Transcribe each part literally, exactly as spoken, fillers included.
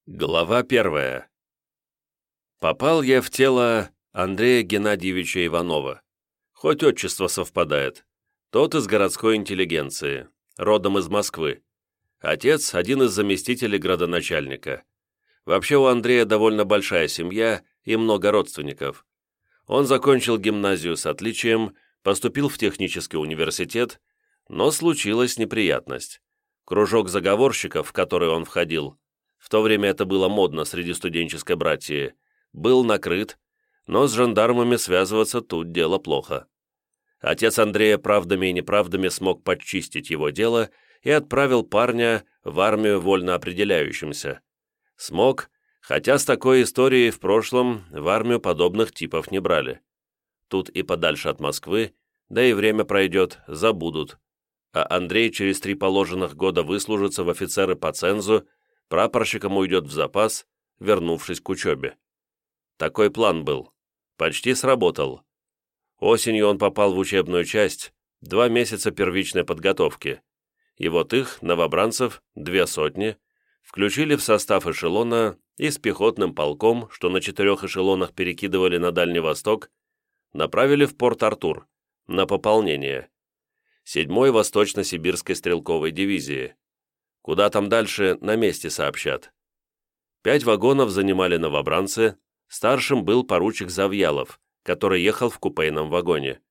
Глава первая. Попал я в тело Андрея Геннадьевича Иванова. Хоть отчество совпадает. Тот из городской интеллигенции, родом из Москвы. Отец – один из заместителей градоначальника. Вообще у Андрея довольно большая семья и много родственников. Он закончил гимназию с отличием, поступил в технический университет, но случилась неприятность. Кружок заговорщиков, в который он входил, в то время это было модно среди студенческой братьи, был накрыт, но с жандармами связываться тут дело плохо. Отец Андрея правдами и неправдами смог подчистить его дело и отправил парня в армию вольно определяющимся. Смог, хотя с такой историей в прошлом в армию подобных типов не брали. Тут и подальше от Москвы, да и время пройдет, забудут. А Андрей через три положенных года выслужится в офицеры по цензу, прапорщиком уйдет в запас, вернувшись к учебе. Такой план был. Почти сработал. Осенью он попал в учебную часть, два месяца первичной подготовки. И вот их, новобранцев, две сотни, включили в состав эшелона и с пехотным полком, что на четырех эшелонах перекидывали на Дальний Восток, направили в Порт-Артур на пополнение. седьмой Восточно-Сибирской стрелковой дивизии. Куда там дальше, на месте сообщат. Пять вагонов занимали новобранцы, старшим был поручик Завьялов, который ехал в купейном вагоне.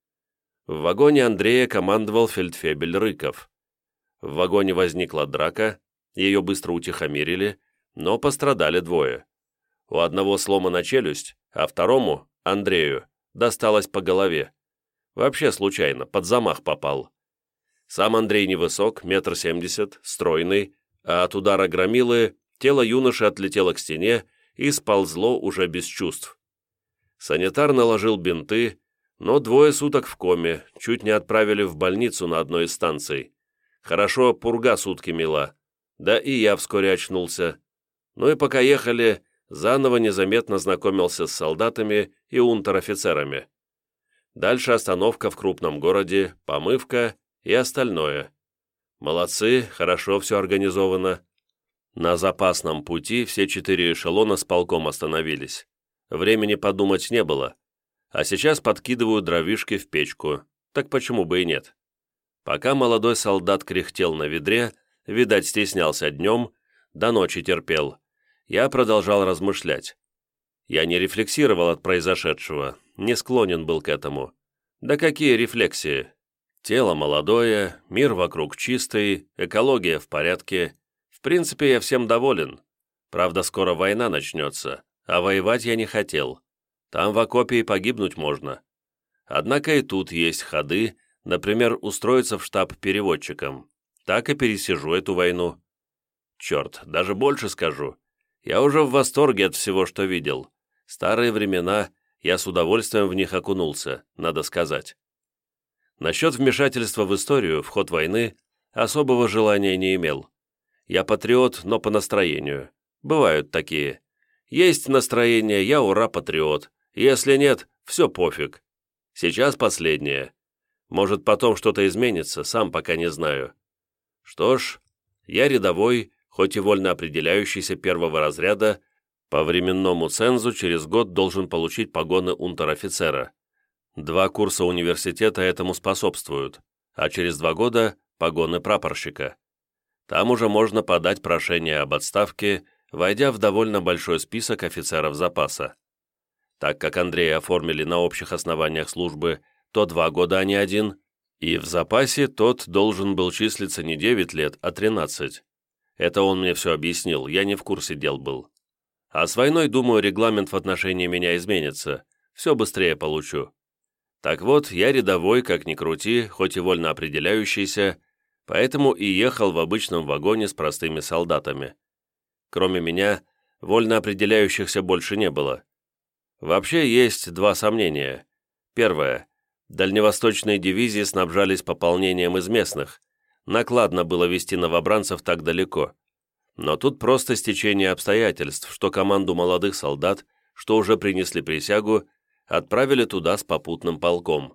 В вагоне Андрея командовал фельдфебель Рыков. В вагоне возникла драка, ее быстро утихомирили, но пострадали двое. У одного сломана челюсть, а второму, Андрею, досталось по голове. Вообще случайно, под замах попал. Сам Андрей невысок, метр семьдесят, стройный, а от удара громилы тело юноши отлетело к стене и сползло уже без чувств. Санитар наложил бинты, но двое суток в коме, чуть не отправили в больницу на одной из станций. Хорошо, пурга сутки мела, да и я вскоре очнулся. Ну и пока ехали, заново незаметно знакомился с солдатами и унтер-офицерами. Дальше остановка в крупном городе, помывка и остальное. Молодцы, хорошо все организовано. На запасном пути все четыре эшелона с полком остановились. Времени подумать не было. А сейчас подкидываю дровишки в печку, так почему бы и нет. Пока молодой солдат кряхтел на ведре, видать, стеснялся днем, до ночи терпел, я продолжал размышлять. Я не рефлексировал от произошедшего, не склонен был к этому. Да какие рефлексии? Тело молодое, мир вокруг чистый, экология в порядке. В принципе, я всем доволен. Правда, скоро война начнется, а воевать я не хотел. Там в окопе и погибнуть можно. Однако и тут есть ходы, например, устроиться в штаб переводчиком. Так и пересижу эту войну. Черт, даже больше скажу. Я уже в восторге от всего, что видел. Старые времена, я с удовольствием в них окунулся, надо сказать. Насчет вмешательства в историю, в ход войны, особого желания не имел. Я патриот, но по настроению. Бывают такие. Есть настроение, я ура-патриот. Если нет, все пофиг. Сейчас последнее. Может, потом что-то изменится, сам пока не знаю. Что ж, я рядовой, хоть и вольно определяющийся первого разряда, по временному цензу через год должен получить погоны унтер-офицера. Два курса университета этому способствуют, а через два года – погоны прапорщика. Там уже можно подать прошение об отставке, войдя в довольно большой список офицеров запаса. Так как Андрея оформили на общих основаниях службы, то два года, а не один, и в запасе тот должен был числиться не девять лет, а тринадцать. Это он мне все объяснил, я не в курсе дел был. А с войной, думаю, регламент в отношении меня изменится, все быстрее получу. Так вот, я рядовой, как ни крути, хоть и вольно определяющийся, поэтому и ехал в обычном вагоне с простыми солдатами. Кроме меня, вольно определяющихся больше не было. Вообще есть два сомнения. Первое. Дальневосточные дивизии снабжались пополнением из местных. Накладно было вести новобранцев так далеко. Но тут просто стечение обстоятельств, что команду молодых солдат, что уже принесли присягу, отправили туда с попутным полком.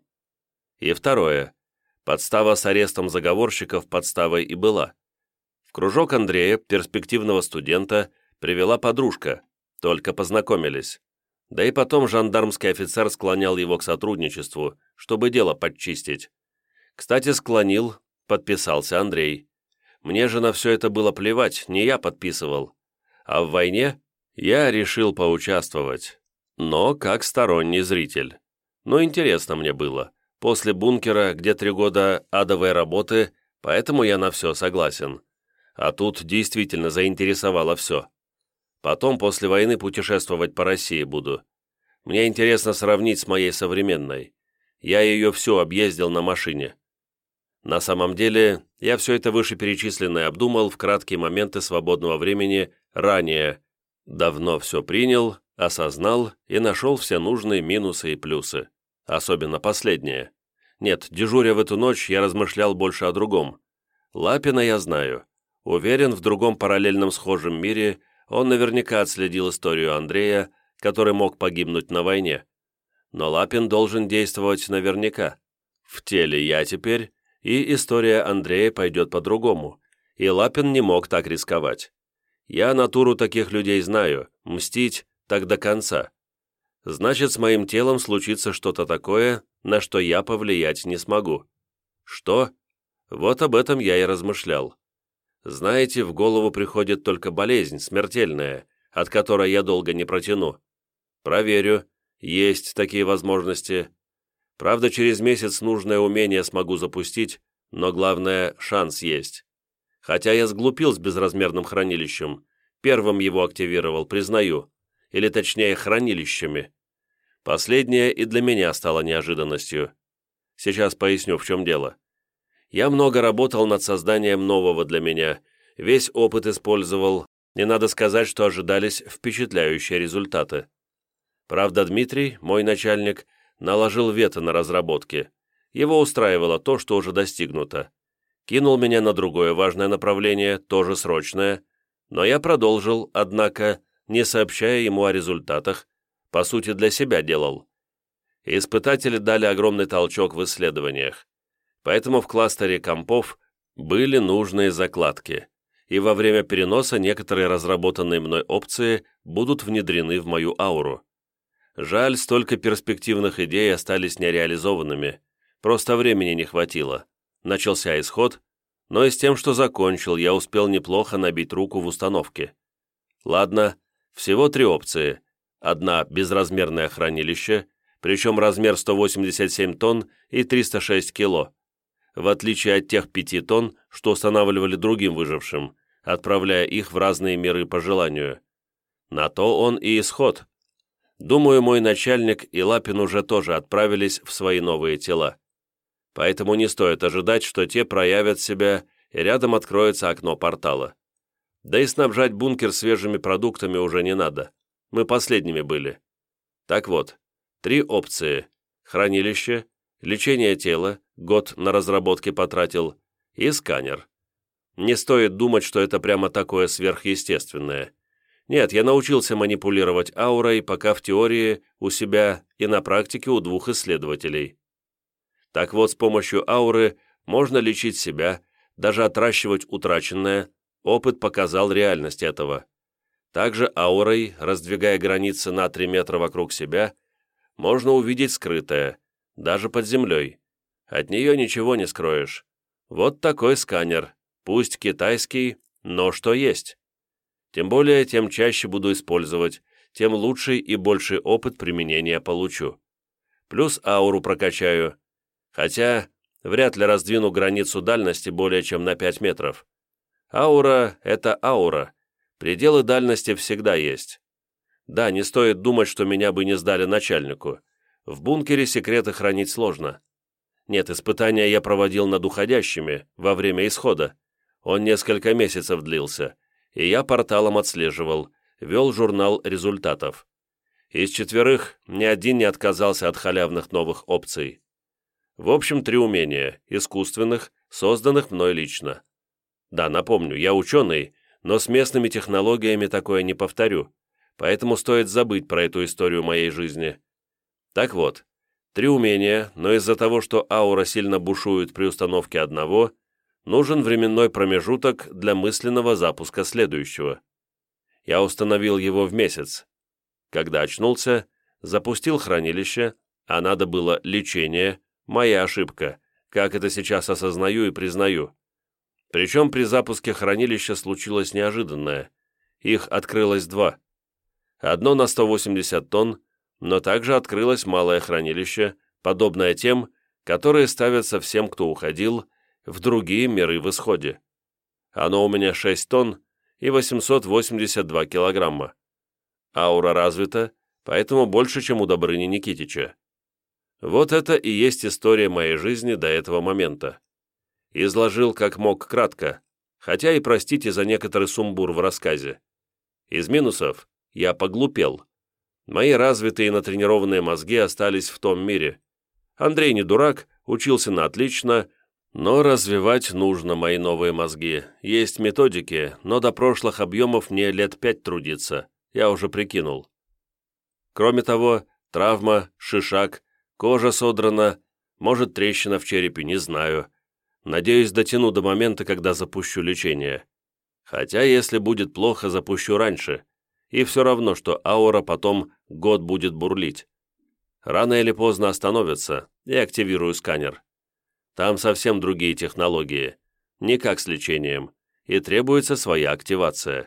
И второе. Подстава с арестом заговорщиков подставой и была. В кружок Андрея, перспективного студента, Привела подружка, только познакомились. Да и потом жандармский офицер склонял его к сотрудничеству, чтобы дело подчистить. Кстати, склонил, подписался Андрей. Мне же на все это было плевать, не я подписывал. А в войне я решил поучаствовать, но как сторонний зритель. Но интересно мне было. После бункера, где три года адовой работы, поэтому я на все согласен. А тут действительно заинтересовало все. Потом после войны путешествовать по России буду. Мне интересно сравнить с моей современной. Я ее всю объездил на машине. На самом деле, я все это вышеперечисленное обдумал в краткие моменты свободного времени ранее. Давно все принял, осознал и нашел все нужные минусы и плюсы. Особенно последнее. Нет, дежуря в эту ночь, я размышлял больше о другом. Лапина я знаю. Уверен, в другом параллельном схожем мире он наверняка отследил историю Андрея, который мог погибнуть на войне. Но Лапин должен действовать наверняка. В теле я теперь, и история Андрея пойдет по-другому. И Лапин не мог так рисковать. Я натуру таких людей знаю, мстить так до конца. Значит, с моим телом случится что-то такое, на что я повлиять не смогу. Что? Вот об этом я и размышлял. Знаете, в голову приходит только болезнь, смертельная, от которой я долго не протяну. Проверю, есть такие возможности. Правда, через месяц нужное умение смогу запустить, но главное, шанс есть. Хотя я сглупил с безразмерным хранилищем, первым его активировал, признаю, или точнее хранилищами. Последнее и для меня стало неожиданностью. Сейчас поясню, в чем дело. Я много работал над созданием нового для меня, весь опыт использовал, и надо сказать, что ожидались впечатляющие результаты. Правда, Дмитрий, мой начальник, наложил вето на разработки. Его устраивало то, что уже достигнуто. Кинул меня на другое важное направление, тоже срочное, но я продолжил, однако, не сообщая ему о результатах, по сути, для себя делал. Испытатели дали огромный толчок в исследованиях, поэтому в кластере компов были нужные закладки, и во время переноса некоторые разработанные мной опции будут внедрены в мою ауру. Жаль, столько перспективных идей остались нереализованными, просто времени не хватило. Начался исход, но и с тем, что закончил, я успел неплохо набить руку в установке. Ладно, всего три опции. Одна – безразмерное хранилище, причем размер сто восемьдесят семь тонн и триста шесть кило, в отличие от тех пяти тонн, что устанавливали другим выжившим, отправляя их в разные миры по желанию. На то он и исход. Думаю, мой начальник и Лапин уже тоже отправились в свои новые тела. Поэтому не стоит ожидать, что те проявят себя, и рядом откроется окно портала. Да и снабжать бункер свежими продуктами уже не надо. Мы последними были. Так вот, три опции. Хранилище, лечение тела, год на разработки потратил, и сканер. Не стоит думать, что это прямо такое сверхъестественное. Нет, я научился манипулировать аурой, пока в теории у себя и на практике у двух исследователей. Так вот, с помощью ауры можно лечить себя, даже отращивать утраченное, опыт показал реальность этого. Также аурой, раздвигая границы на три метра вокруг себя, можно увидеть скрытое, даже под землей. От нее ничего не скроешь. Вот такой сканер, пусть китайский, но что есть. Тем более, тем чаще буду использовать, тем лучший и больший опыт применения получу. Плюс ауру прокачаю. Хотя, вряд ли раздвину границу дальности более чем на пять метров. Аура — это аура. Пределы дальности всегда есть. Да, не стоит думать, что меня бы не сдали начальнику. В бункере секреты хранить сложно. Нет, испытания я проводил над уходящими во время исхода. Он несколько месяцев длился, и я порталом отслеживал, вел журнал результатов. Из четверых ни один не отказался от халявных новых опций. В общем, три умения, искусственных, созданных мной лично. Да, напомню, я ученый, но с местными технологиями такое не повторю, поэтому стоит забыть про эту историю моей жизни. Так вот, три умения, но из-за того, что аура сильно бушует при установке одного, нужен временной промежуток для мысленного запуска следующего. Я установил его в месяц. Когда очнулся, запустил хранилище, а надо было лечение, моя ошибка, как это сейчас осознаю и признаю. Причем при запуске хранилища случилось неожиданное. Их открылось два. Одно на сто восемьдесят тонн, но также открылось малое хранилище, подобное тем, которые ставятся всем, кто уходил, в другие миры в исходе. Оно у меня шесть тонн и восемьсот восемьдесят два килограмма. Аура развита, поэтому больше, чем у Добрыни Никитича. Вот это и есть история моей жизни до этого момента. Изложил как мог кратко, хотя и простите за некоторый сумбур в рассказе. Из минусов я поглупел. Мои развитые и натренированные мозги остались в том мире. Андрей не дурак, учился на отлично, но развивать нужно мои новые мозги. Есть методики, но до прошлых объемов мне лет пять трудиться, я уже прикинул. Кроме того, травма, шишак, кожа содрана, может, трещина в черепе, не знаю. Надеюсь, дотяну до момента, когда запущу лечение. Хотя, если будет плохо, запущу раньше. И все равно, что аура потом год будет бурлить. Рано или поздно остановится, и активирую сканер. Там совсем другие технологии, не как с лечением, и требуется своя активация.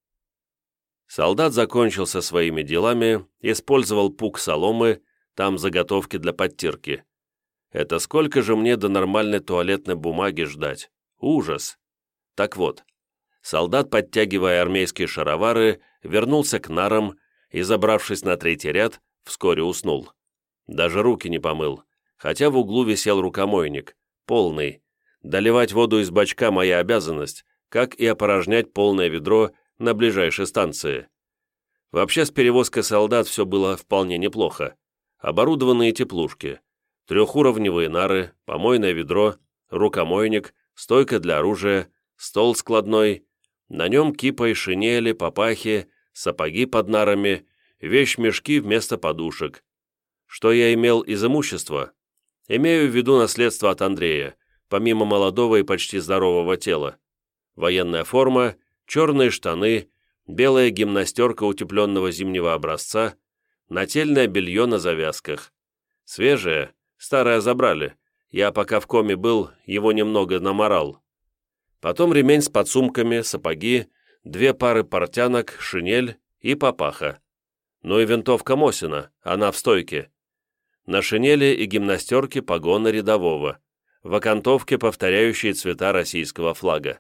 Солдат закончил со своими делами, использовал пук соломы, там заготовки для подтирки. Это сколько же мне до нормальной туалетной бумаги ждать? Ужас! Так вот, солдат, подтягивая армейские шаровары, вернулся к нарам и, забравшись на третий ряд, вскоре уснул. Даже руки не помыл, хотя в углу висел рукомойник, полный. Доливать воду из бачка моя обязанность, как и опорожнять полное ведро на ближайшей станции. Вообще с перевозкой солдат все было вполне неплохо. Оборудованные теплушки, трехуровневые нары, помойное ведро, рукомойник, стойка для оружия, стол складной, на нем кипа и шинели, папахи, сапоги под нарами, вещмешки вместо подушек. Что я имел из имущества? Имею в виду наследство от Андрея, помимо молодого и почти здорового тела. Военная форма, черные штаны, белая гимнастерка утепленного зимнего образца, нательное белье на завязках. Свежее, старое забрали. Я пока в коме был, его немного наморал. Потом ремень с подсумками, сапоги, две пары портянок, шинель и папаха. Ну и винтовка Мосина, она в стойке. На шинели и гимнастерке погоны рядового, в окантовке повторяющие цвета российского флага.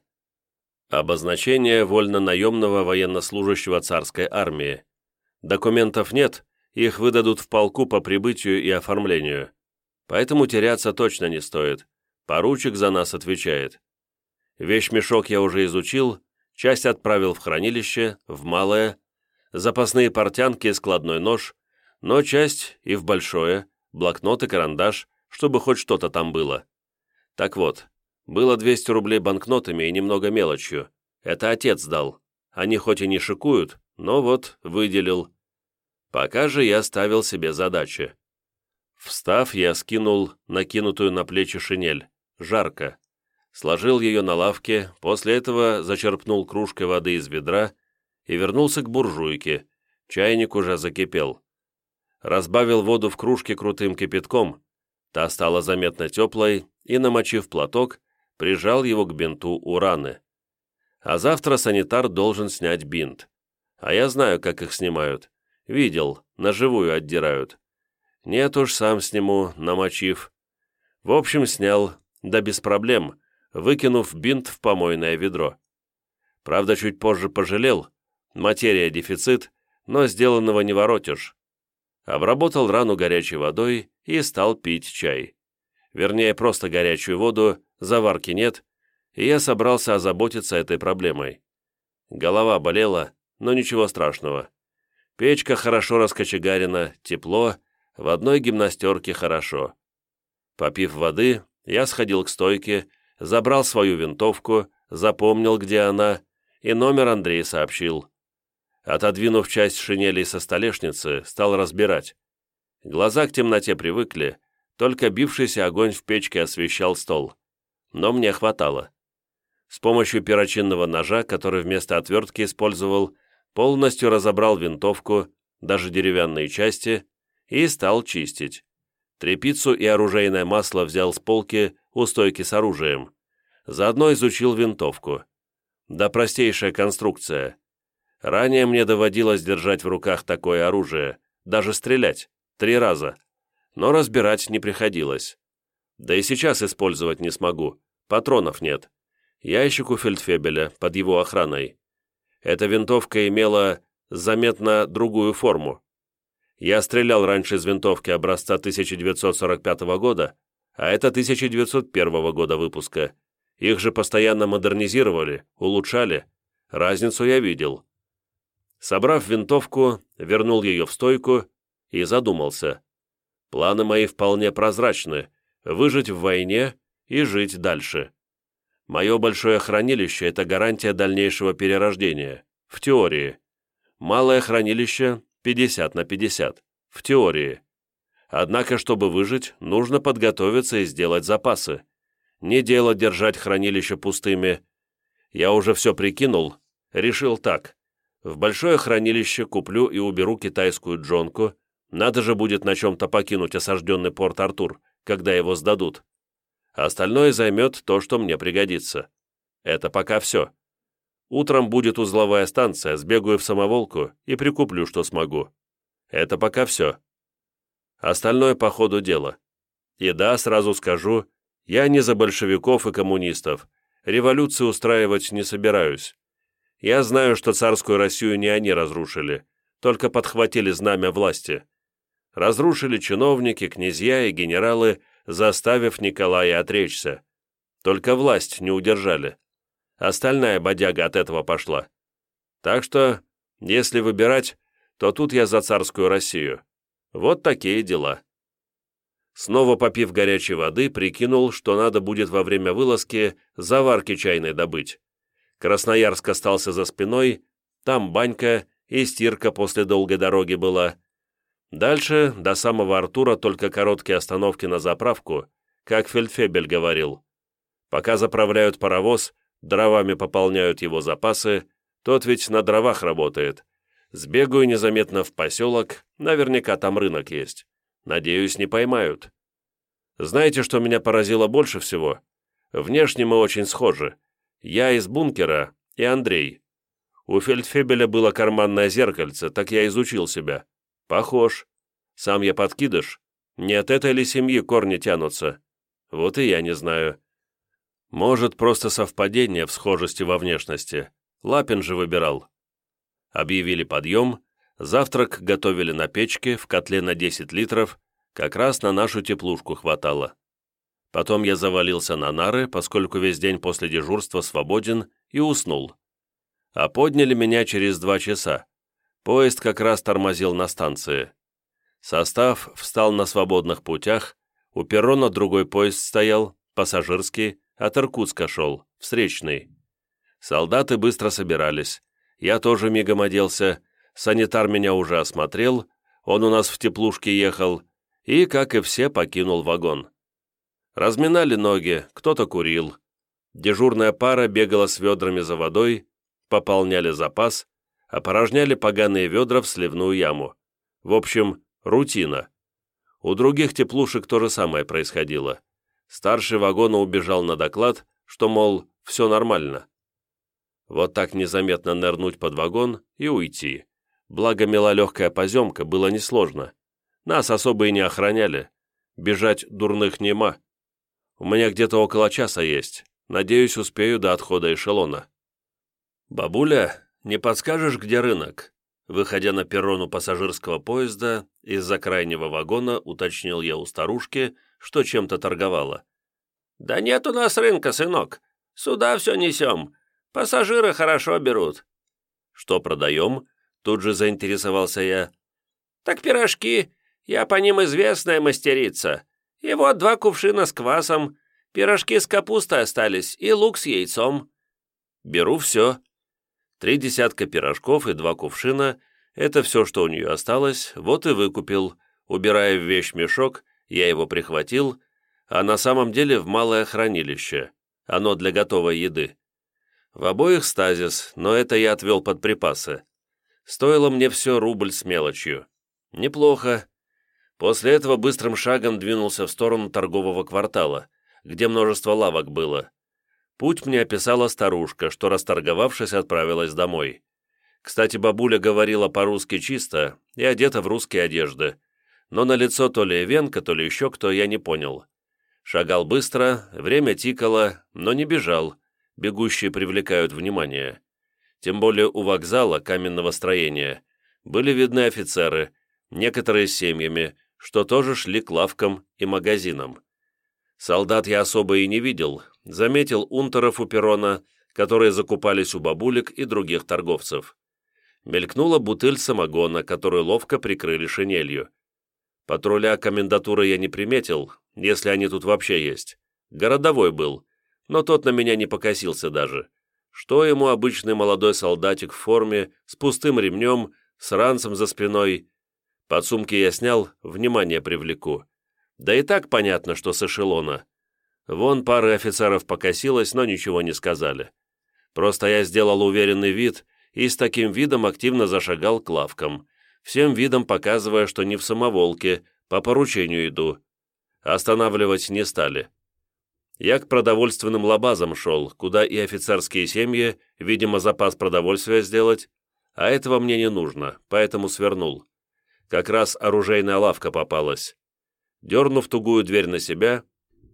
Обозначение вольно-наемного военнослужащего царской армии. Документов нет, их выдадут в полку по прибытию и оформлению. Поэтому теряться точно не стоит. Поручик за нас отвечает. Вещмешок я уже изучил, часть отправил в хранилище, в малое, запасные портянки и складной нож, но часть и в большое, блокнот и карандаш, чтобы хоть что-то там было. Так вот, было двести рублей банкнотами и немного мелочью. Это отец дал. Они хоть и не шикуют, но вот выделил. Пока же я ставил себе задачи. Встав, я скинул накинутую на плечи шинель. Жарко. Сложил ее на лавке, после этого зачерпнул кружкой воды из ведра и вернулся к буржуйке. Чайник уже закипел. Разбавил воду в кружке крутым кипятком. Та стала заметно теплой и, намочив платок, прижал его к бинту у раны. А завтра санитар должен снять бинт. А я знаю, как их снимают. Видел, наживую отдирают. Нет уж, сам сниму, намочив. В общем, снял, да без проблем, выкинув бинт в помойное ведро. Правда, чуть позже пожалел. Материя дефицит, но сделанного не воротишь. Обработал рану горячей водой и стал пить чай. Вернее, просто горячую воду, заварки нет, и я собрался озаботиться этой проблемой. Голова болела, но ничего страшного. Печка хорошо раскочегарена, тепло, в одной гимнастерке хорошо. Попив воды, я сходил к стойке, забрал свою винтовку, запомнил, где она, и номер Андрей сообщил. Отодвинув часть шинелей со столешницы, стал разбирать. Глаза к темноте привыкли, только бившийся огонь в печке освещал стол. Но мне хватало. С помощью перочинного ножа, который вместо отвертки использовал, Полностью разобрал винтовку, даже деревянные части, и стал чистить. Тряпицу и оружейное масло взял с полки у стойки с оружием. Заодно изучил винтовку. Да простейшая конструкция. Ранее мне доводилось держать в руках такое оружие, даже стрелять, три раза. Но разбирать не приходилось. Да и сейчас использовать не смогу, патронов нет. Ящик у фельдфебеля под его охраной. Эта винтовка имела заметно другую форму. Я стрелял раньше из винтовки образца тысяча девятьсот сорок пятого года, а это тысяча девятьсот первого года выпуска. Их же постоянно модернизировали, улучшали. Разницу я видел. Собрав винтовку, вернул ее в стойку и задумался. Планы мои вполне прозрачны – выжить в войне и жить дальше. Мое большое хранилище – это гарантия дальнейшего перерождения. В теории. Малое хранилище – пятьдесят на пятьдесят. В теории. Однако, чтобы выжить, нужно подготовиться и сделать запасы. Не дело держать хранилище пустыми. Я уже все прикинул, решил так. В большое хранилище куплю и уберу китайскую джонку. Надо же будет на чем-то покинуть осажденный порт Артур, когда его сдадут. Остальное займет то, что мне пригодится. Это пока все. Утром будет узловая станция, сбегаю в самоволку и прикуплю, что смогу. Это пока все. Остальное по ходу дела. И да, сразу скажу, я не за большевиков и коммунистов. Революцию устраивать не собираюсь. Я знаю, что царскую Россию не они разрушили, только подхватили знамя власти. Разрушили чиновники, князья и генералы, заставив Николая отречься. Только власть не удержали. Остальная бодяга от этого пошла. Так что, если выбирать, то тут я за царскую Россию. Вот такие дела. Снова попив горячей воды, прикинул, что надо будет во время вылазки заварки чайной добыть. Красноярск остался за спиной, там банька и стирка после долгой дороги была. Дальше, до самого Артура, только короткие остановки на заправку, как фельдфебель говорил. Пока заправляют паровоз, дровами пополняют его запасы, тот ведь на дровах работает. Сбегаю незаметно в поселок, наверняка там рынок есть. Надеюсь, не поймают. Знаете, что меня поразило больше всего? Внешне мы очень схожи. Я из бункера и Андрей. У фельдфебеля было карманное зеркальце, так я изучил себя. Похож. Сам я подкидыш. Не от этой ли семьи корни тянутся? Вот и я не знаю. Может, просто совпадение в схожести во внешности. Лапин же выбирал. Объявили подъем, завтрак готовили на печке, в котле на десять литров, как раз на нашу теплушку хватало. Потом я завалился на нары, поскольку весь день после дежурства свободен, и уснул. А подняли меня через два часа. Поезд как раз тормозил на станции. Состав встал на свободных путях, у перрона другой поезд стоял, пассажирский, от Иркутска шел, встречный. Солдаты быстро собирались. Я тоже мигом оделся, санитар меня уже осмотрел, он у нас в теплушке ехал, и, как и все, покинул вагон. Разминали ноги, кто-то курил. Дежурная пара бегала с ведрами за водой, пополняли запас, опорожняли поганые ведра в сливную яму. В общем, рутина. У других теплушек то же самое происходило. Старший вагона убежал на доклад, что, мол, все нормально. Вот так незаметно нырнуть под вагон и уйти. Благо мела легкая поземка, было несложно. Нас особо и не охраняли. Бежать дурных нема. У меня где-то около часа есть. Надеюсь, успею до отхода эшелона. «Бабуля, не подскажешь, где рынок?» Выходя на перрон у пассажирского поезда, из-за крайнего вагона уточнил я у старушки, что чем-то торговала. «Да нет у нас рынка, сынок. Сюда все несем. Пассажиры хорошо берут». «Что продаем?» Тут же заинтересовался я. «Так пирожки. Я по ним известная мастерица. И вот два кувшина с квасом. Пирожки с капустой остались и лук с яйцом». «Беру все». Три десятка пирожков и два кувшина — это все, что у нее осталось, вот и выкупил. Убирая в вещмешок, я его прихватил, а на самом деле в малое хранилище. Оно для готовой еды. В обоих стазис, но это я отвел под припасы. Стоило мне все рубль с мелочью. Неплохо. После этого быстрым шагом двинулся в сторону торгового квартала, где множество лавок было. Путь мне описала старушка, что, расторговавшись, отправилась домой. Кстати, бабуля говорила по-русски чисто и одета в русские одежды, но на лицо то ли венка, то ли еще кто, я не понял. Шагал быстро, время тикало, но не бежал. Бегущие привлекают внимание. Тем более у вокзала каменного строения были видны офицеры, некоторые с семьями, что тоже шли к лавкам и магазинам. Солдат я особо и не видел, заметил унтеров у перрона, которые закупались у бабулек и других торговцев. Мелькнула бутыль самогона, которую ловко прикрыли шинелью. Патруля комендатуры я не приметил, если они тут вообще есть. Городовой был, но тот на меня не покосился даже. Что ему обычный молодой солдатик в форме, с пустым ремнем, с ранцем за спиной? Подсумки я снял, внимание привлеку. Да и так понятно, что с эшелона. Вон пара офицеров покосилась, но ничего не сказали. Просто я сделал уверенный вид и с таким видом активно зашагал к лавкам, всем видом показывая, что не в самоволке, по поручению иду. Останавливать не стали. Я к продовольственным лабазам шел, куда и офицерские семьи, видимо, запас продовольствия сделать, а этого мне не нужно, поэтому свернул. Как раз оружейная лавка попалась. Дернув тугую дверь на себя,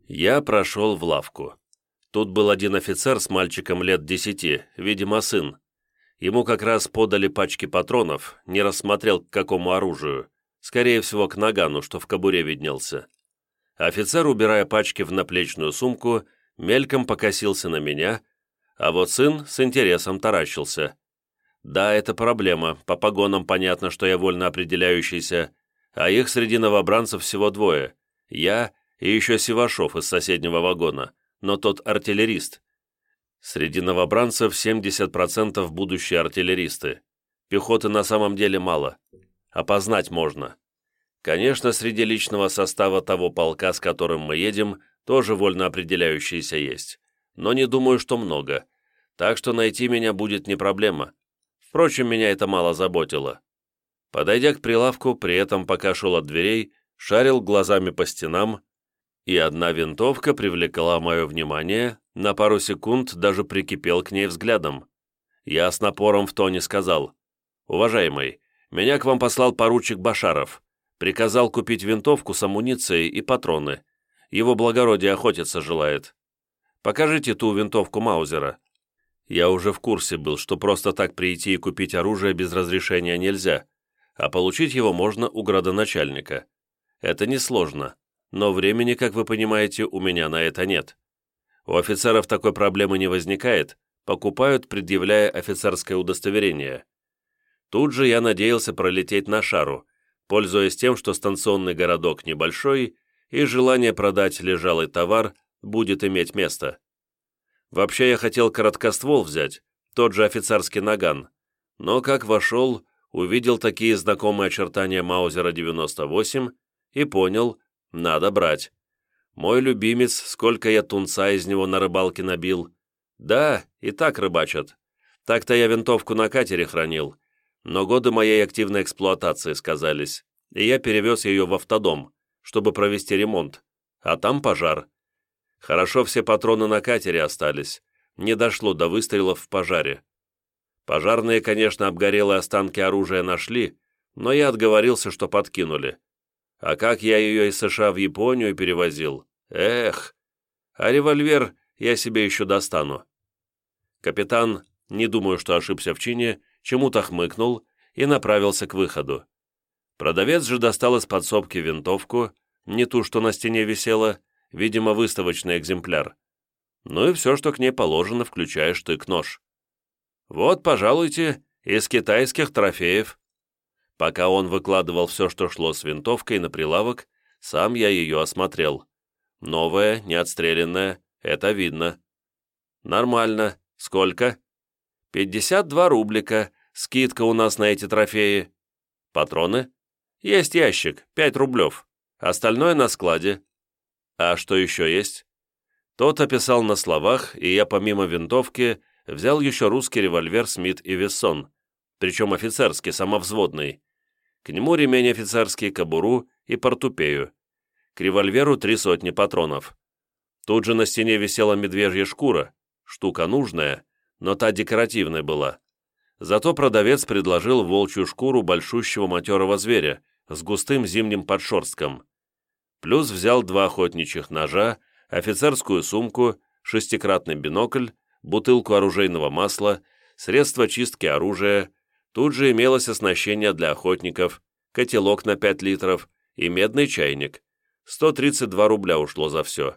я прошел в лавку. Тут был один офицер с мальчиком лет десяти, видимо, сын. Ему как раз подали пачки патронов, не рассмотрел, к какому оружию. Скорее всего, к нагану, что в кобуре виднелся. Офицер, убирая пачки в наплечную сумку, мельком покосился на меня, а вот сын с интересом таращился. Да, это проблема, по погонам понятно, что я вольно определяющийся, а их среди новобранцев всего двое. Я и еще Сивашов из соседнего вагона, но тот артиллерист. Среди новобранцев семьдесят процентов будущие артиллеристы. Пехоты на самом деле мало. Опознать можно. Конечно, среди личного состава того полка, с которым мы едем, тоже вольно определяющиеся есть. Но не думаю, что много. Так что найти меня будет не проблема. Впрочем, меня это мало заботило. Подойдя к прилавку, при этом пока шел от дверей, шарил глазами по стенам, и одна винтовка привлекла мое внимание, на пару секунд даже прикипел к ней взглядом. Я с напором в тоне сказал: «Уважаемый, меня к вам послал поручик Башаров. Приказал купить винтовку с амуницией и патроны. Его благородие охотиться желает. Покажите ту винтовку Маузера». Я уже в курсе был, что просто так прийти и купить оружие без разрешения нельзя, а получить его можно у градоначальника. Это несложно, но времени, как вы понимаете, у меня на это нет. У офицеров такой проблемы не возникает, покупают, предъявляя офицерское удостоверение. Тут же я надеялся пролететь на шару, пользуясь тем, что станционный городок небольшой, и желание продать лежалый товар будет иметь место. Вообще я хотел короткоствол взять, тот же офицерский наган, но как вошел, увидел такие знакомые очертания Маузера девяносто восемь и понял, надо брать. Мой любимец, сколько я тунца из него на рыбалке набил. Да, и так рыбачат. Так-то я винтовку на катере хранил, но годы моей активной эксплуатации сказались, и я перевез ее в автодом, чтобы провести ремонт, а там пожар. Хорошо все патроны на катере остались, не дошло до выстрелов в пожаре. Пожарные, конечно, обгорелые останки оружия нашли, но я отговорился, что подкинули. А как я ее из США в Японию перевозил? Эх! А револьвер я себе еще достану. Капитан, не думаю, что ошибся в чине, чему-то хмыкнул и направился к выходу. Продавец же достал из подсобки винтовку, не ту, что на стене висела, видимо, выставочный экземпляр. Ну и все, что к ней положено, включая штык-нож. Вот, пожалуйте, из китайских трофеев. Пока он выкладывал все, что шло с винтовкой на прилавок, сам я ее осмотрел. Новая, неотстрелянная, это видно. Нормально. Сколько? пятьдесят два рублика. Скидка у нас на эти трофеи. Патроны? Есть ящик, пять рублев. Остальное на складе. А что еще есть? Тот описал на словах, и я помимо винтовки взял еще русский револьвер Смит и Вессон. причем офицерский, самовзводный. К нему ремень офицерский, кобуру и портупею. К револьверу три сотни патронов. Тут же на стене висела медвежья шкура, штука нужная, но та декоративная была. Зато продавец предложил волчью шкуру большущего матерого зверя с густым зимним подшерстком. Плюс взял два охотничьих ножа, офицерскую сумку, шестикратный бинокль, бутылку оружейного масла, средства чистки оружия. Тут же имелось оснащение для охотников, котелок на пять литров и медный чайник. сто тридцать два рубля ушло за все.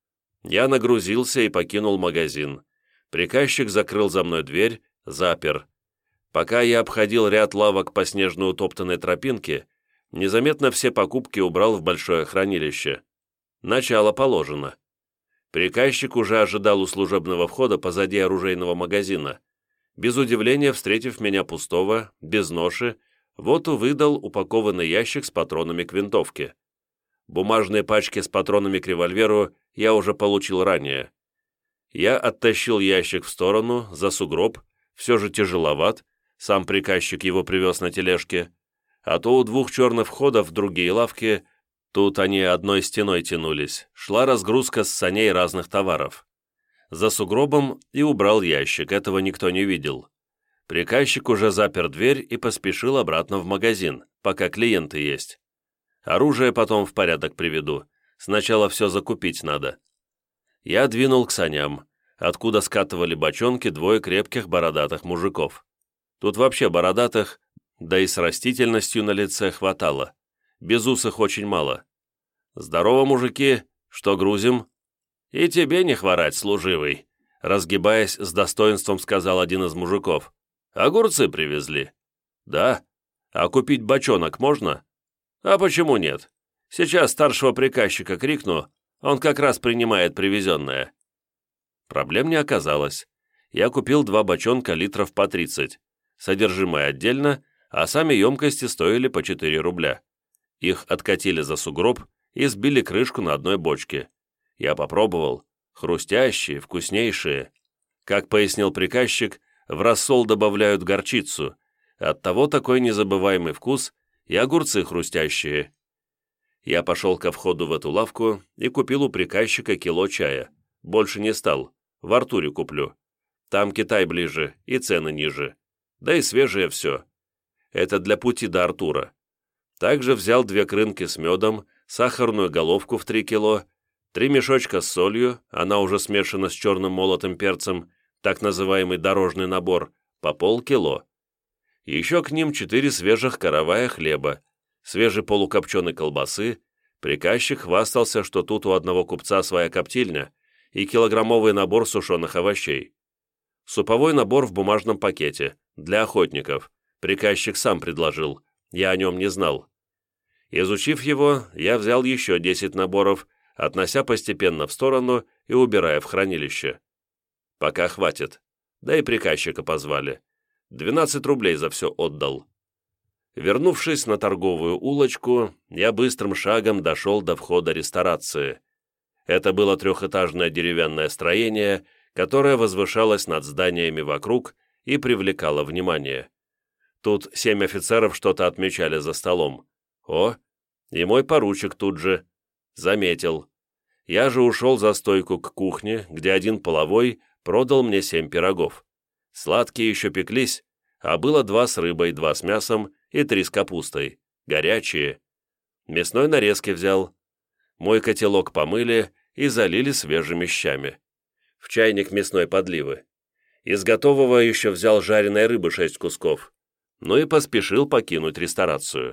Я нагрузился и покинул магазин. Приказчик закрыл за мной дверь, запер. Пока я обходил ряд лавок по снежно утоптанной тропинке, незаметно все покупки убрал в большое хранилище. Начало положено. Приказчик уже ожидал у служебного входа позади оружейного магазина. Без удивления, встретив меня пустого, без ноши, вот и выдал упакованный ящик с патронами к винтовке. Бумажные пачки с патронами к револьверу я уже получил ранее. Я оттащил ящик в сторону, за сугроб, все же тяжеловат, сам приказчик его привез на тележке, а то у двух черных входов в другие лавки, тут они одной стеной тянулись, шла разгрузка с саней разных товаров. За сугробом и убрал ящик, этого никто не видел. Приказчик уже запер дверь и поспешил обратно в магазин, пока клиенты есть. Оружие потом в порядок приведу, сначала все закупить надо. Я двинул к саням, откуда скатывали бочонки двое крепких бородатых мужиков. Тут вообще бородатых, да и с растительностью на лице хватало. Безусых очень мало. «Здорово, мужики! Что грузим?» «И тебе не хворать, служивый!» Разгибаясь, с достоинством сказал один из мужиков. «Огурцы привезли?» «Да. А купить бочонок можно?» «А почему нет? Сейчас старшего приказчика крикну, он как раз принимает привезенное». Проблем не оказалось. Я купил два бочонка литров по тридцать. Содержимое отдельно, а сами емкости стоили по четыре рубля. Их откатили за сугроб и сбили крышку на одной бочке. Я попробовал. Хрустящие, вкуснейшие. Как пояснил приказчик, в рассол добавляют горчицу. Оттого такой незабываемый вкус и огурцы хрустящие. Я пошел ко входу в эту лавку и купил у приказчика кило чая. Больше не стал. В Артуре куплю. Там Китай ближе и цены ниже. Да и свежее все. Это для пути до Артура. Также взял две крынки с медом, сахарную головку в три кило, три мешочка с солью, она уже смешана с черным молотым перцем, так называемый дорожный набор, по полкило. Еще к ним четыре свежих каравая хлеба, свежей полукопченой колбасы. Приказчик хвастался, что тут у одного купца своя коптильня и килограммовый набор сушеных овощей. Суповой набор в бумажном пакете, для охотников. Приказчик сам предложил, я о нем не знал. Изучив его, я взял еще десять наборов, относя постепенно в сторону и убирая в хранилище. Пока хватит. Да и приказчика позвали. двенадцать рублей за все отдал. Вернувшись на торговую улочку, я быстрым шагом дошел до входа ресторации. Это было трехэтажное деревянное строение, которое возвышалось над зданиями вокруг и привлекало внимание. Тут семь офицеров что-то отмечали за столом. О, и мой поручик тут же. Заметил. Я же ушел за стойку к кухне, где один половой продал мне семь пирогов. Сладкие еще пеклись, а было два с рыбой, два с мясом и три с капустой. Горячие. Мясной нарезки взял. Мой котелок помыли и залили свежими щами. В чайник мясной подливы. Из готового еще взял жареной рыбы шесть кусков. Ну и поспешил покинуть ресторацию.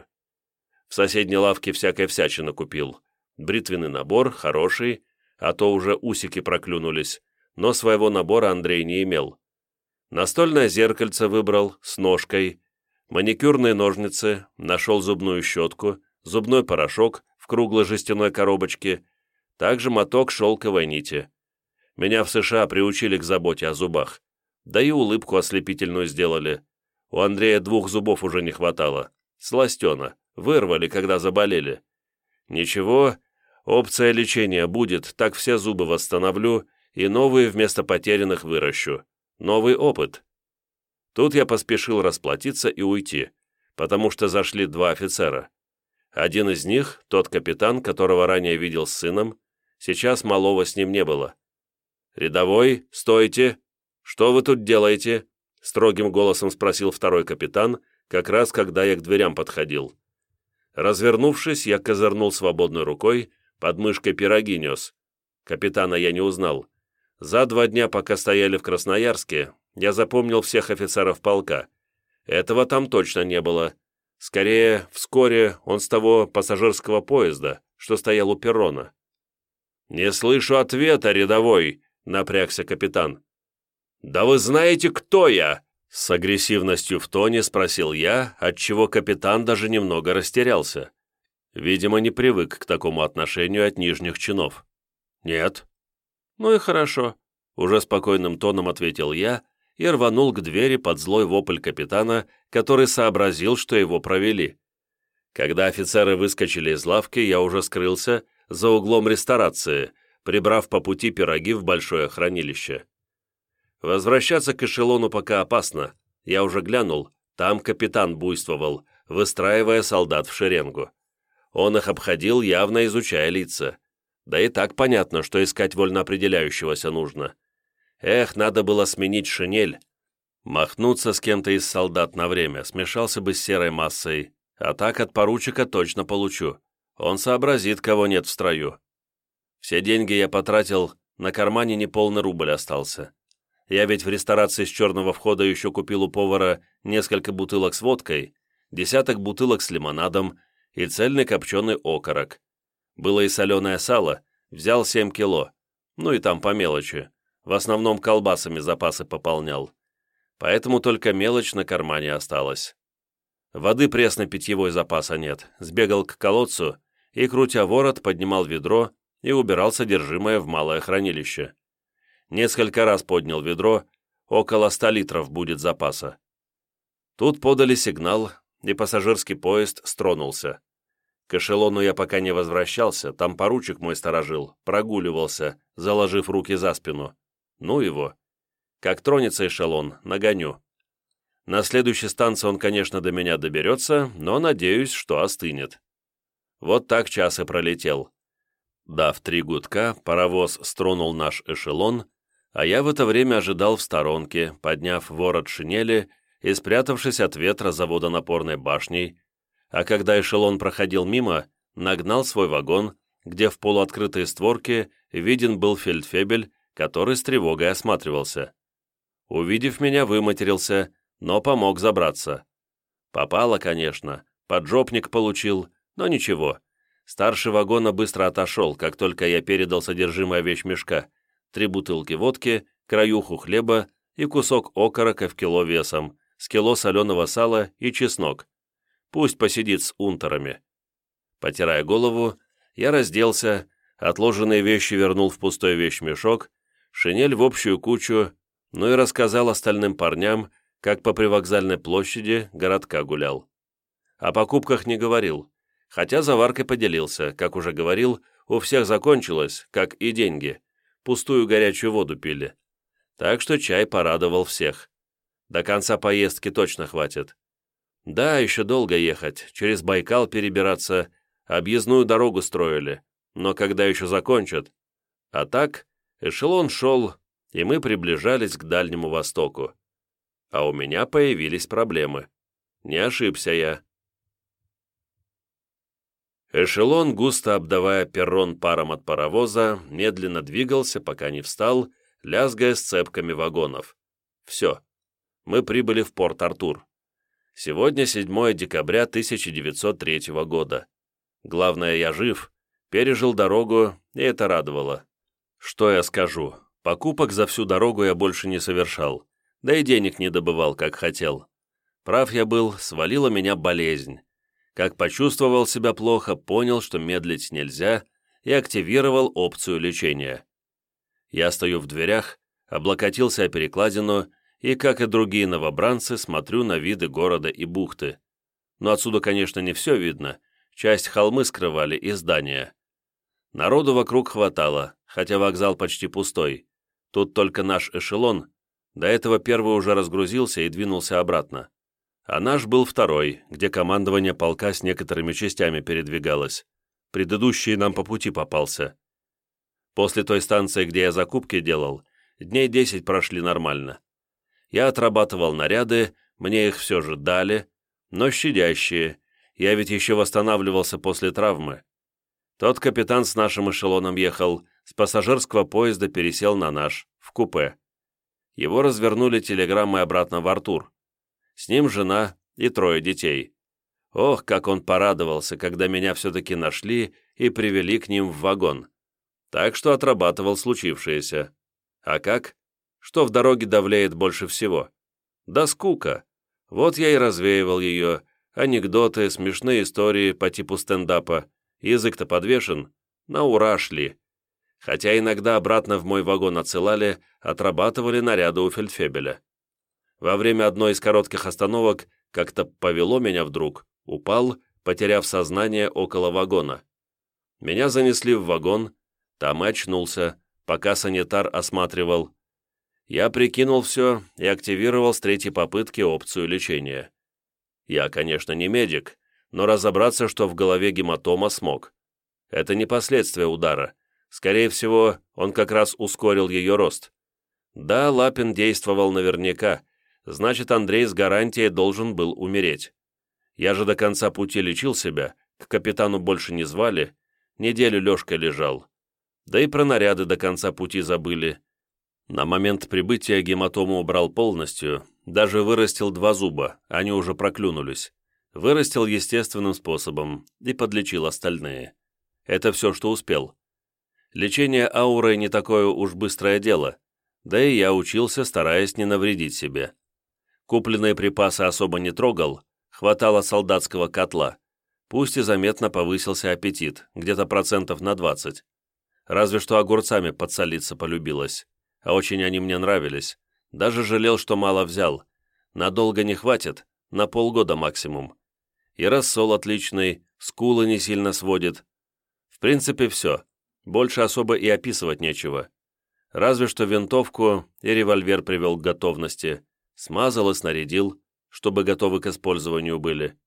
В соседней лавке всякой всячины купил. Бритвенный набор, хороший, а то уже усики проклюнулись, но своего набора Андрей не имел. Настольное зеркальце выбрал, с ножкой, маникюрные ножницы, нашел зубную щетку, зубной порошок в круглой жестяной коробочке, также моток шелковой нити. Меня в США приучили к заботе о зубах, да и улыбку ослепительную сделали. У Андрея двух зубов уже не хватало, сластена, вырвали, когда заболели. Ничего, опция лечения будет, так все зубы восстановлю и новые вместо потерянных выращу. Новый опыт. Тут я поспешил расплатиться и уйти, потому что зашли два офицера. Один из них, тот капитан, которого ранее видел с сыном, сейчас малого с ним не было. «Рядовой, стойте! Что вы тут делаете?» — строгим голосом спросил второй капитан, как раз когда я к дверям подходил. Развернувшись, я козырнул свободной рукой, под мышкой пироги нес. Капитана я не узнал. За два дня, пока стояли в Красноярске, я запомнил всех офицеров полка. Этого там точно не было. Скорее, вскоре он с того пассажирского поезда, что стоял у перрона. «Не слышу ответа, рядовой!» — напрягся капитан. «Да вы знаете, кто я?» — с агрессивностью в тоне спросил я, отчего капитан даже немного растерялся. Видимо, не привык к такому отношению от нижних чинов. «Нет». «Ну и хорошо», — уже спокойным тоном ответил я и рванул к двери под злой вопль капитана, который сообразил, что его провели. Когда офицеры выскочили из лавки, я уже скрылся за углом ресторации, прибрав по пути пироги в большое хранилище. Возвращаться к эшелону пока опасно. Я уже глянул, там капитан буйствовал, выстраивая солдат в шеренгу. Он их обходил, явно изучая лица. Да и так понятно, что искать вольноопределяющегося нужно. Эх, надо было сменить шинель. Махнуться с кем-то из солдат на время, смешался бы с серой массой, а так от поручика точно получу. Он сообразит, кого нет в строю. Все деньги я потратил, на кармане неполный рубль остался. Я ведь в ресторации с черного входа еще купил у повара несколько бутылок с водкой, десяток бутылок с лимонадом и цельный копченый окорок. Было и соленое сало, взял семь кило, ну и там по мелочи. В основном колбасами запасы пополнял. Поэтому только мелочь на кармане осталась. Воды пресной питьевой запаса нет. Сбегал к колодцу и, крутя ворот, поднимал ведро и убирал содержимое в малое хранилище. Несколько раз поднял ведро, около ста литров будет запаса. Тут подали сигнал, и пассажирский поезд стронулся. К эшелону я пока не возвращался, там поручик мой сторожил, прогуливался, заложив руки за спину. Ну его. Как тронется эшелон, нагоню. На следующей станции он, конечно, до меня доберется, но надеюсь, что остынет. Вот так час и пролетел. Дав три гудка, паровоз стронул наш эшелон, а я в это время ожидал в сторонке, подняв ворот шинели и спрятавшись от ветра за водонапорной башней, а когда эшелон проходил мимо, нагнал свой вагон, где в полуоткрытые створки виден был фельдфебель, который с тревогой осматривался. Увидев меня, выматерился, но помог забраться. Попало, конечно, поджопник получил, но ничего. Старший вагона быстро отошел, как только я передал содержимое вещмешка, три бутылки водки, краюху хлеба и кусок окорока в кило весом, с кило соленого сала и чеснок. Пусть посидит с унтерами. Потирая голову, я разделся, отложенные вещи вернул в пустой вещмешок, шинель в общую кучу, ну и рассказал остальным парням, как по привокзальной площади городка гулял. О покупках не говорил, хотя заваркой поделился, как уже говорил, у всех закончилось, как и деньги, пустую горячую воду пили. Так что чай порадовал всех. До конца поездки точно хватит. Да, еще долго ехать, через Байкал перебираться, объездную дорогу строили, но когда еще закончат? А так, эшелон шел, и мы приближались к Дальнему Востоку. А у меня появились проблемы. Не ошибся я. Эшелон, густо обдавая перрон паром от паровоза, медленно двигался, пока не встал, лязгая сцепками вагонов. Все. Мы прибыли в Порт-Артур. Сегодня седьмое декабря тысяча девятьсот третьего года. Главное, я жив, пережил дорогу, и это радовало. Что я скажу? Покупок за всю дорогу я больше не совершал, да и денег не добывал, как хотел. Прав я был, свалила меня болезнь. Как почувствовал себя плохо, понял, что медлить нельзя, и активировал опцию лечения. Я стою в дверях, облокотился о перекладину и, как и другие новобранцы, смотрю на виды города и бухты. Но отсюда, конечно, не все видно, часть холмы скрывали и здания. Народу вокруг хватало, хотя вокзал почти пустой. Тут только наш эшелон, До этого первый уже разгрузился и двинулся обратно. А наш был второй, где командование полка с некоторыми частями передвигалось. Предыдущий нам по пути попался. После той станции, где я закупки делал, дней десять прошли нормально. Я отрабатывал наряды, мне их все же дали, но щадящие, я ведь еще восстанавливался после травмы. Тот капитан с нашим эшелоном ехал, с пассажирского поезда пересел на наш, в купе. Его развернули телеграммой обратно в Артур. С ним жена и трое детей. Ох, как он порадовался, когда меня все-таки нашли и привели к ним в вагон. Так что отрабатывал случившееся. А как? Что в дороге давлеет больше всего? Да скука. Вот я и развеивал ее. Анекдоты, смешные истории по типу стендапа. Язык-то подвешен. На ура шли. Хотя иногда обратно в мой вагон отсылали, отрабатывали наряды у фельдфебеля. Во время одной из коротких остановок как-то повело меня вдруг, упал, потеряв сознание около вагона. Меня занесли в вагон, там и очнулся, пока санитар осматривал. Я прикинул все и активировал с третьей попытки опцию лечения. Я, конечно, не медик, но разобраться, что в голове гематома, смог. Это не последствия удара. Скорее всего, он как раз ускорил ее рост. Да, Лапин действовал наверняка, значит, Андрей с гарантией должен был умереть. Я же до конца пути лечил себя, к капитану больше не звали, неделю Лешкой лежал. Да и про наряды до конца пути забыли. На момент прибытия гематому убрал полностью, даже вырастил два зуба, они уже проклюнулись. Вырастил естественным способом и подлечил остальные. Это все, что успел. Лечение аурой не такое уж быстрое дело, да и я учился, стараясь не навредить себе. Купленные припасы особо не трогал, хватало солдатского котла, пусть и заметно повысился аппетит, где-то процентов на двадцать. Разве что огурцами подсолиться полюбилось, а очень они мне нравились, даже жалел, что мало взял. Надолго не хватит, на полгода максимум. И рассол отличный, скулы не сильно сводит. В принципе, все. Больше особо и описывать нечего. Разве что винтовку и револьвер привел к готовности, смазал и снарядил, чтобы готовы к использованию были.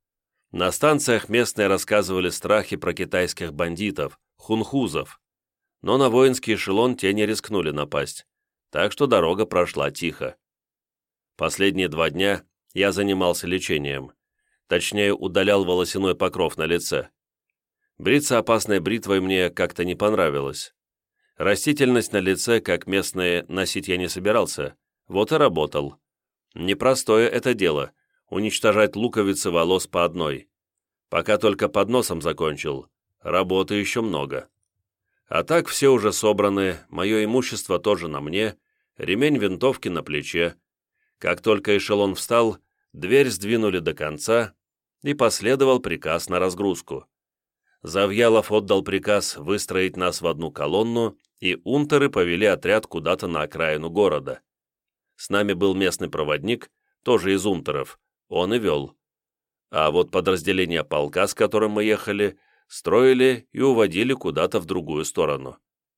На станциях местные рассказывали страхи про китайских бандитов, хунхузов, но на воинский эшелон те не рискнули напасть, так что дорога прошла тихо. Последние два дня я занимался лечением, точнее удалял волосяной покров на лице. Бриться опасной бритвой мне как-то не понравилось. Растительность на лице, как местные, носить я не собирался, вот и работал. Непростое это дело — уничтожать луковицы волос по одной. Пока только под носом закончил, работы еще много. А так все уже собраны, мое имущество тоже на мне, ремень винтовки на плече. Как только эшелон встал, дверь сдвинули до конца, и последовал приказ на разгрузку. Завьялов отдал приказ выстроить нас в одну колонну, и унтеры повели отряд куда-то на окраину города. С нами был местный проводник, тоже из унтеров, он и вел. А вот подразделение полка, с которым мы ехали, строили и уводили куда-то в другую сторону.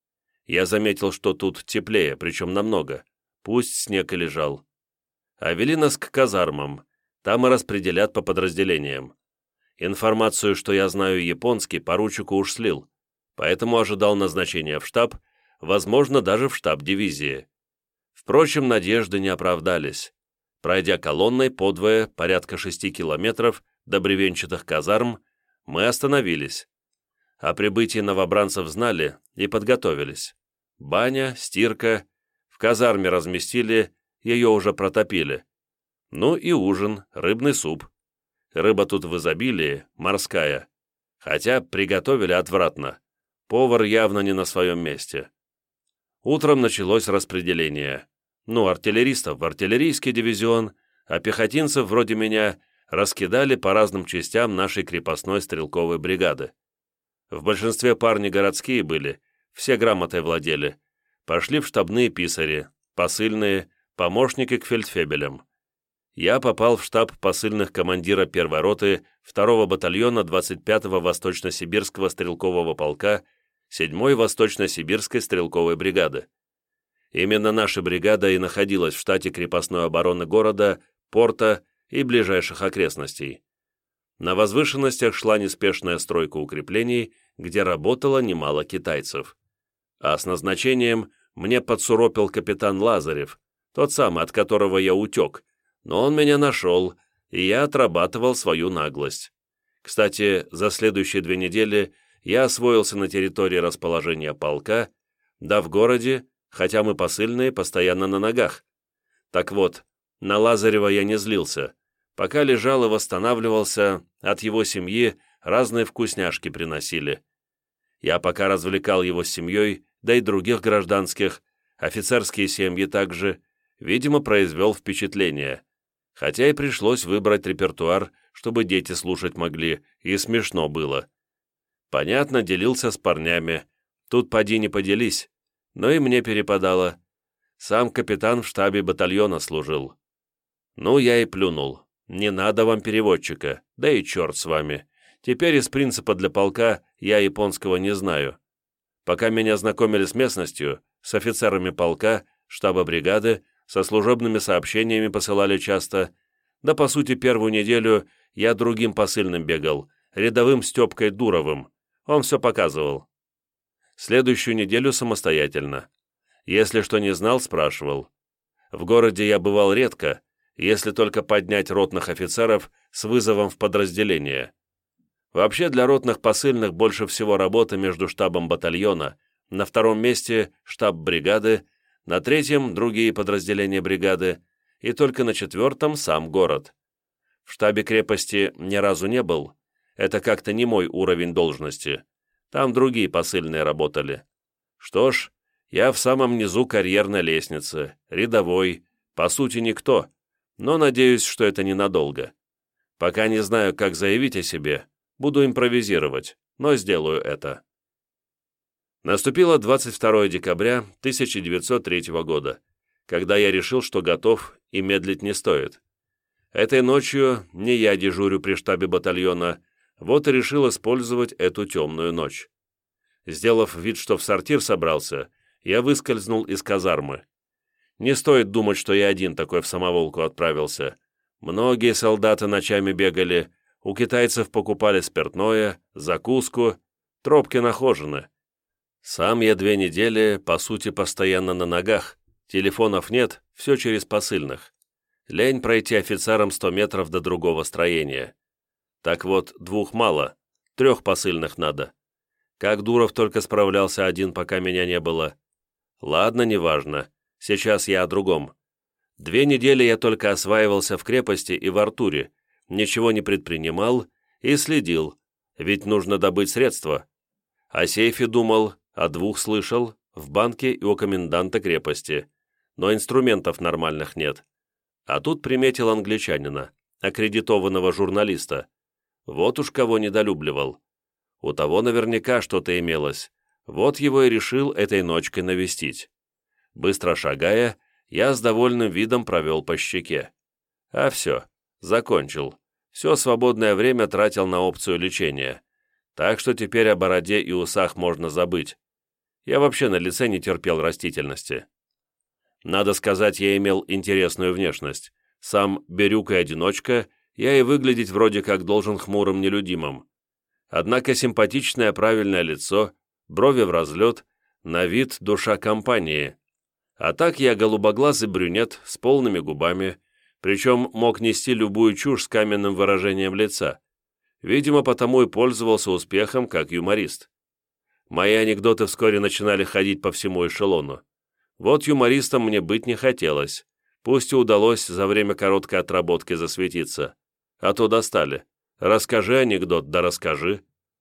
Я заметил, что тут теплее, причем намного, пусть снег и лежал. А вели нас к казармам, там и распределят по подразделениям. Информацию, что я знаю японский, поручику уж слил, поэтому ожидал назначения в штаб, возможно, даже в штаб дивизии. Впрочем, надежды не оправдались. Пройдя колонной подвое, порядка шести километров, до бревенчатых казарм, мы остановились. О прибытии новобранцев знали и подготовились. Баня, стирка, в казарме разместили, ее уже протопили. Ну и ужин, рыбный суп. Рыба тут в изобилии, морская. Хотя приготовили отвратно. Повар явно не на своем месте. Утром началось распределение. Ну, артиллеристов в артиллерийский дивизион, а пехотинцев вроде меня раскидали по разным частям нашей крепостной стрелковой бригады. В большинстве парни городские были, все грамотой владели. Пошли в штабные писари, посыльные, помощники к фельдфебелям. Я попал в штаб посыльных командира первой роты второго батальона двадцать пятого Восточно-Сибирского стрелкового полка седьмой Восточно-Сибирской стрелковой бригады. Именно наша бригада и находилась в штате крепостной обороны города, порта и ближайших окрестностей. На возвышенностях шла неспешная стройка укреплений, где работало немало китайцев. А с назначением мне подсуропил капитан Лазарев, тот самый, от которого я утек, но он меня нашел, и я отрабатывал свою наглость. Кстати, за следующие две недели я освоился на территории расположения полка, да в городе, хотя мы посыльные, постоянно на ногах. Так вот, на Лазарева я не злился. Пока лежал и восстанавливался, от его семьи разные вкусняшки приносили. Я пока развлекал его с семьей, да и других гражданских, офицерские семьи также, видимо, произвел впечатление. Хотя и пришлось выбрать репертуар, чтобы дети слушать могли, и смешно было. Понятно, делился с парнями. Тут поди не поделись, но и мне перепадало. Сам капитан в штабе батальона служил. Ну, я и плюнул. Не надо вам переводчика, да и черт с вами. Теперь из принципа для полка я японского не знаю. Пока меня знакомили с местностью, с офицерами полка, штаба бригады, со служебными сообщениями посылали часто, да, по сути, первую неделю я другим посыльным бегал, рядовым Степкой Дуровым. Он все показывал. Следующую неделю самостоятельно. Если что не знал, спрашивал. В городе я бывал редко, если только поднять ротных офицеров с вызовом в подразделение. Вообще для ротных посыльных больше всего работы между штабом батальона, на втором месте штаб бригады, на третьем другие подразделения бригады и только на четвертом сам город. В штабе крепости ни разу не был, это как-то не мой уровень должности, там другие посыльные работали. Что ж, я в самом низу карьерной лестницы, рядовой, по сути никто, но надеюсь, что это ненадолго. Пока не знаю, как заявить о себе, буду импровизировать, но сделаю это. Наступило двадцать второе декабря тысяча девятьсот третьего года, когда я решил, что готов и медлить не стоит. Этой ночью не я дежурю при штабе батальона, вот и решил использовать эту темную ночь. Сделав вид, что в сортир собрался, я выскользнул из казармы. Не стоит думать, что я один такой в самоволку отправился. Многие солдаты ночами бегали, у китайцев покупали спиртное, закуску, тропки нахожены. Сам я две недели, по сути, постоянно на ногах, телефонов нет, все через посыльных. Лень пройти офицерам сто метров до другого строения. Так вот, двух мало, трех посыльных надо. Как Дуров только справлялся один, пока меня не было. Ладно, неважно, сейчас я о другом. Две недели я только осваивался в крепости и в Артуре, ничего не предпринимал и следил, ведь нужно добыть средства. О сейфе думал, о двух слышал, в банке и у коменданта крепости, но инструментов нормальных нет. А тут приметил англичанина, аккредитованного журналиста. Вот уж кого недолюбливал. У того наверняка что-то имелось, вот его и решил этой ночкой навестить. Быстро шагая, я с довольным видом провел по щеке. А все, закончил. Все свободное время тратил на опцию лечения. Так что теперь о бороде и усах можно забыть. Я вообще на лице не терпел растительности. Надо сказать, я имел интересную внешность. Сам бирюк и одиночка, я и выглядеть вроде как должен хмурым нелюдимым. Однако симпатичное правильное лицо, брови в разлет, на вид душа компании. А так я голубоглазый брюнет с полными губами, причем мог нести любую чушь с каменным выражением лица. Видимо, потому и пользовался успехом как юморист. Мои анекдоты вскоре начинали ходить по всему эшелону. Вот юмористом мне быть не хотелось, пусть и удалось за время короткой отработки засветиться. А то достали. Расскажи анекдот, да расскажи.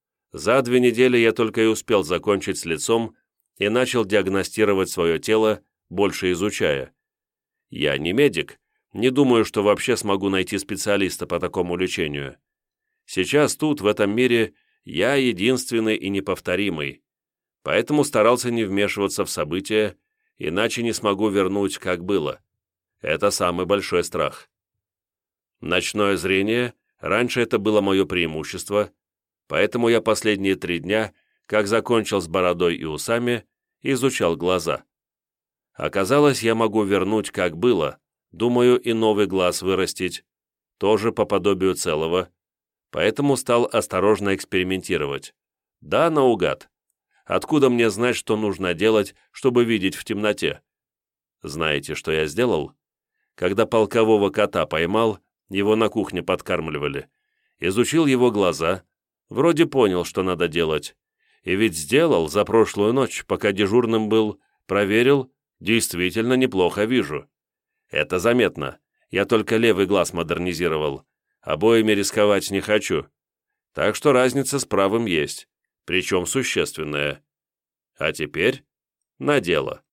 За две недели я только и успел закончить с лицом и начал диагностировать свое тело, больше изучая. Я не медик, не думаю, что вообще смогу найти специалиста по такому лечению. Сейчас тут, в этом мире, я единственный и неповторимый, поэтому старался не вмешиваться в события, иначе не смогу вернуть, как было. Это самый большой страх. Ночное зрение, раньше это было мое преимущество, поэтому я последние три дня, как закончил с бородой и усами, изучал глаза. Оказалось, я могу вернуть, как было, думаю, и новый глаз вырастить, тоже по подобию целого, поэтому стал осторожно экспериментировать. Да, наугад. Откуда мне знать, что нужно делать, чтобы видеть в темноте? Знаете, что я сделал? Когда полкового кота поймал, его на кухне подкармливали, изучил его глаза, вроде понял, что надо делать. И ведь сделал за прошлую ночь, пока дежурным был, проверил, действительно неплохо вижу. Это заметно. Я только левый глаз модернизировал. Обоими рисковать не хочу. Так что разница с правым есть, причем существенная. А теперь на дело.